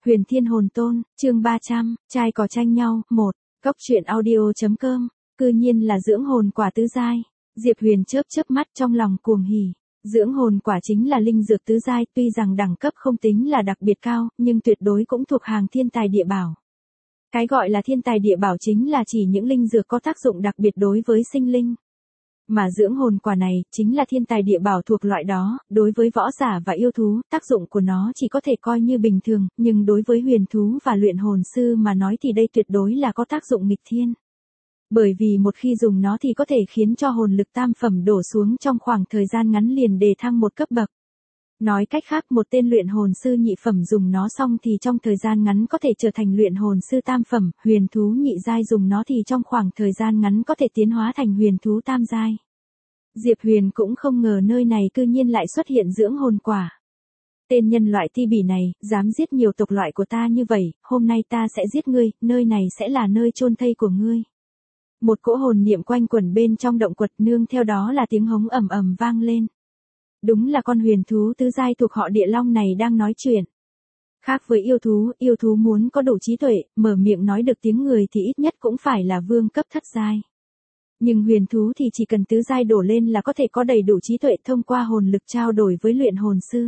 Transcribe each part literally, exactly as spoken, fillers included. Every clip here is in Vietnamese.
Huyền Thiên Hồn Tôn, chương ba trăm, trai cỏ tranh nhau, một, Cốc truyện audio.com, cư nhiên là dưỡng hồn quả tứ giai. Diệp Huyền chớp chớp mắt trong lòng cuồng hỉ. Dưỡng hồn quả chính là linh dược tứ giai, tuy rằng đẳng cấp không tính là đặc biệt cao, nhưng tuyệt đối cũng thuộc hàng thiên tài địa bảo. Cái gọi là thiên tài địa bảo chính là chỉ những linh dược có tác dụng đặc biệt đối với sinh linh. Mà dưỡng hồn quả này, chính là thiên tài địa bảo thuộc loại đó, đối với võ giả và yêu thú, tác dụng của nó chỉ có thể coi như bình thường, nhưng đối với huyền thú và luyện hồn sư mà nói thì đây tuyệt đối là có tác dụng nghịch thiên. Bởi vì một khi dùng nó thì có thể khiến cho hồn lực tam phẩm đổ xuống trong khoảng thời gian ngắn liền đề thăng một cấp bậc. Nói cách khác, một tên luyện hồn sư nhị phẩm dùng nó xong thì trong thời gian ngắn có thể trở thành luyện hồn sư tam phẩm, huyền thú nhị giai dùng nó thì trong khoảng thời gian ngắn có thể tiến hóa thành huyền thú tam giai. Diệp Huyền cũng không ngờ nơi này cư nhiên lại xuất hiện dưỡng hồn quả. Tên nhân loại ti bỉ này, dám giết nhiều tộc loại của ta như vậy, hôm nay ta sẽ giết ngươi, nơi này sẽ là nơi chôn thây của ngươi. Một cỗ hồn niệm quanh quẩn bên trong động quật, nương theo đó là tiếng hống ầm ầm vang lên. Đúng là con huyền thú tứ giai thuộc họ Địa Long này đang nói chuyện. Khác với yêu thú, yêu thú muốn có đủ trí tuệ, mở miệng nói được tiếng người thì ít nhất cũng phải là vương cấp thất giai. Nhưng huyền thú thì chỉ cần tứ giai đổ lên là có thể có đầy đủ trí tuệ thông qua hồn lực trao đổi với luyện hồn sư.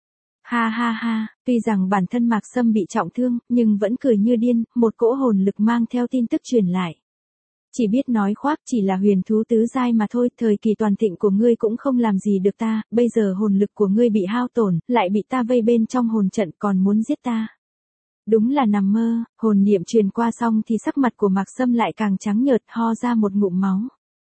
Ha ha ha, tuy rằng bản thân Mạc Sâm bị trọng thương, nhưng vẫn cười như điên, một cỗ hồn lực mang theo tin tức truyền lại. Chỉ biết nói khoác, chỉ là huyền thú tứ giai mà thôi, thời kỳ toàn thịnh của ngươi cũng không làm gì được ta, bây giờ hồn lực của ngươi bị hao tổn, lại bị ta vây bên trong hồn trận còn muốn giết ta. Đúng là nằm mơ, hồn niệm truyền qua xong thì sắc mặt của Mạc Sâm lại càng trắng nhợt, ho ra một ngụm máu.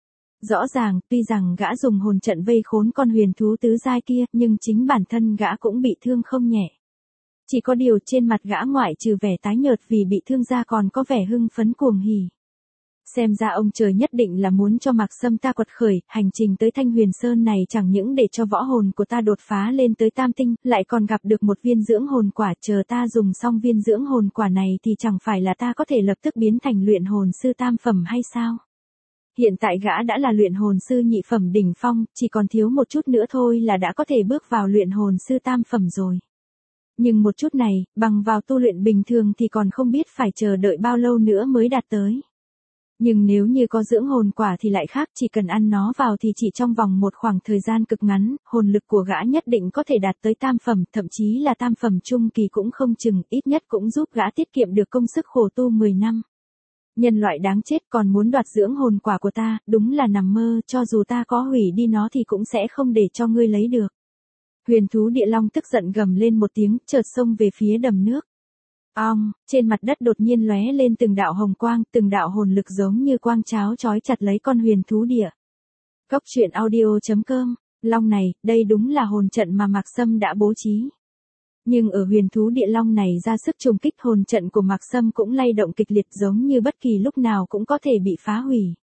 Rõ ràng, tuy rằng gã dùng hồn trận vây khốn con huyền thú tứ giai kia, nhưng chính bản thân gã cũng bị thương không nhẹ. Chỉ có điều trên mặt gã ngoại trừ vẻ tái nhợt vì bị thương ra còn có vẻ hưng phấn cuồng hỉ. Xem ra ông trời nhất định là muốn cho Mạc Sâm ta quật khởi, hành trình tới Thanh Huyền Sơn này chẳng những để cho võ hồn của ta đột phá lên tới tam tinh, lại còn gặp được một viên dưỡng hồn quả, chờ ta dùng xong viên dưỡng hồn quả này thì chẳng phải là ta có thể lập tức biến thành luyện hồn sư tam phẩm hay sao? Hiện tại gã đã là luyện hồn sư nhị phẩm đỉnh phong, chỉ còn thiếu một chút nữa thôi là đã có thể bước vào luyện hồn sư tam phẩm rồi. Nhưng một chút này, bằng vào tu luyện bình thường thì còn không biết phải chờ đợi bao lâu nữa mới đạt tới. Nhưng nếu như có dưỡng hồn quả thì lại khác, chỉ cần ăn nó vào thì chỉ trong vòng một khoảng thời gian cực ngắn, hồn lực của gã nhất định có thể đạt tới tam phẩm, thậm chí là tam phẩm trung kỳ cũng không chừng, ít nhất cũng giúp gã tiết kiệm được công sức khổ tu mười năm. Nhân loại đáng chết còn muốn đoạt dưỡng hồn quả của ta, đúng là nằm mơ, cho dù ta có hủy đi nó thì cũng sẽ không để cho ngươi lấy được. Huyền thú Địa Long tức giận gầm lên một tiếng, chợt xông về phía đầm nước. Ong, trên mặt đất đột nhiên lóe lên từng đạo hồng quang, từng đạo hồn lực giống như quang cháo chói chặt lấy con huyền thú địa. Cốc truyện audio.com, Long này, đây đúng là hồn trận mà Mạc Sâm đã bố trí. Nhưng ở huyền thú Địa Long này ra sức trùng kích, hồn trận của Mạc Sâm cũng lay động kịch liệt giống như bất kỳ lúc nào cũng có thể bị phá hủy.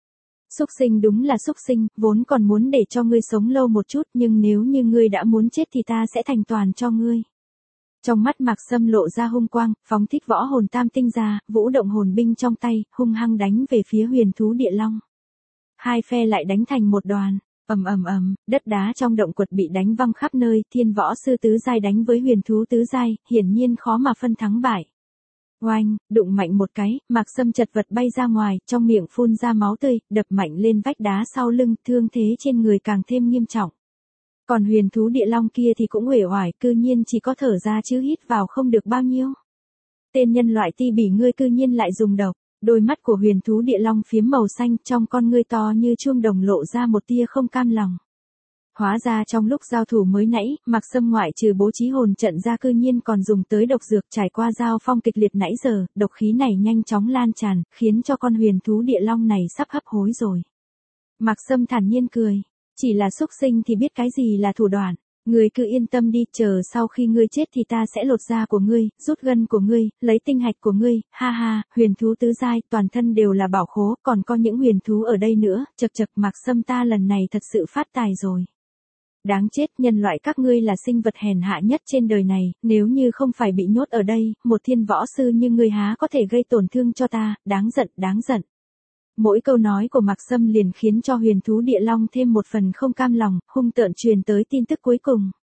Xúc sinh đúng là xúc sinh, vốn còn muốn để cho ngươi sống lâu một chút, nhưng nếu như ngươi đã muốn chết thì ta sẽ thành toàn cho ngươi. Trong mắt Mạc Sâm lộ ra hung quang, phóng thích võ hồn tam tinh ra, vũ động hồn binh trong tay, hung hăng đánh về phía huyền thú Địa Long. Hai phe lại đánh thành một đoàn, ầm ầm ầm, đất đá trong động quật bị đánh văng khắp nơi, thiên võ sư tứ giai đánh với huyền thú tứ giai, hiển nhiên khó mà phân thắng bại. Oanh, đụng mạnh một cái, Mạc Sâm chật vật bay ra ngoài, trong miệng phun ra máu tươi, đập mạnh lên vách đá sau lưng, thương thế trên người càng thêm nghiêm trọng. Còn huyền thú Địa Long kia thì cũng uể oải, cư nhiên chỉ có thở ra chứ hít vào không được bao nhiêu. Tên nhân loại ti bỉ ngươi cư nhiên lại dùng độc. Đôi mắt của huyền thú Địa Long phiếm màu xanh, trong con ngươi to như chuông đồng lộ ra một tia không cam lòng. Hóa ra trong lúc giao thủ mới nãy, Mạc Sâm ngoại trừ bố trí hồn trận ra cư nhiên còn dùng tới độc dược, trải qua giao phong kịch liệt nãy giờ, độc khí này nhanh chóng lan tràn, khiến cho con huyền thú Địa Long này sắp hấp hối rồi. Mạc Sâm thản nhiên cười. Chỉ là xúc sinh thì biết cái gì là thủ đoạn, ngươi cứ yên tâm đi, chờ sau khi ngươi chết thì ta sẽ lột da của ngươi, rút gân của ngươi, lấy tinh hạch của ngươi, ha ha, huyền thú tứ giai, toàn thân đều là bảo khố, còn có những huyền thú ở đây nữa, chật chật Mạc Sâm ta lần này thật sự phát tài rồi. Đáng chết, nhân loại các ngươi là sinh vật hèn hạ nhất trên đời này, nếu như không phải bị nhốt ở đây, một thiên võ sư như ngươi há có thể gây tổn thương cho ta, đáng giận, đáng giận. Mỗi câu nói của Mạc Sâm liền khiến cho huyền thú Địa Long thêm một phần không cam lòng, hung tợn truyền tới tin tức cuối cùng.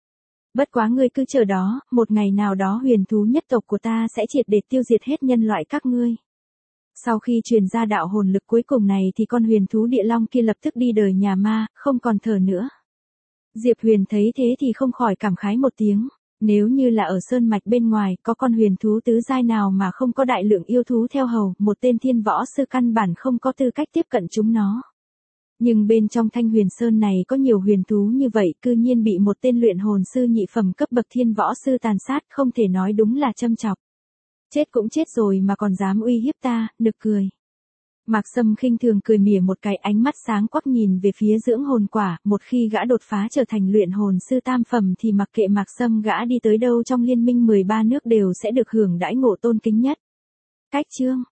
Bất quá ngươi cứ chờ đó, một ngày nào đó huyền thú nhất tộc của ta sẽ triệt để tiêu diệt hết nhân loại các ngươi. Sau khi truyền ra đạo hồn lực cuối cùng này thì con huyền thú địa long kia lập tức đi đời nhà ma, không còn thở nữa. Diệp Huyền thấy thế thì không khỏi cảm khái một tiếng. Nếu như là ở sơn mạch bên ngoài, có con huyền thú tứ giai nào mà không có đại lượng yêu thú theo hầu, một tên thiên võ sư căn bản không có tư cách tiếp cận chúng nó. Nhưng bên trong Thanh Huyền Sơn này có nhiều huyền thú như vậy, cư nhiên bị một tên luyện hồn sư nhị phẩm cấp bậc thiên võ sư tàn sát, không thể nói đúng là châm chọc. Chết cũng chết rồi mà còn dám uy hiếp ta, nực cười. Mạc Sâm khinh thường cười mỉa một cái, ánh mắt sáng quắc nhìn về phía dưỡng hồn quả, một khi gã đột phá trở thành luyện hồn sư tam phẩm thì mặc kệ Mạc Sâm gã đi tới đâu trong liên minh mười ba nước đều sẽ được hưởng đãi ngộ tôn kính nhất. Cách chương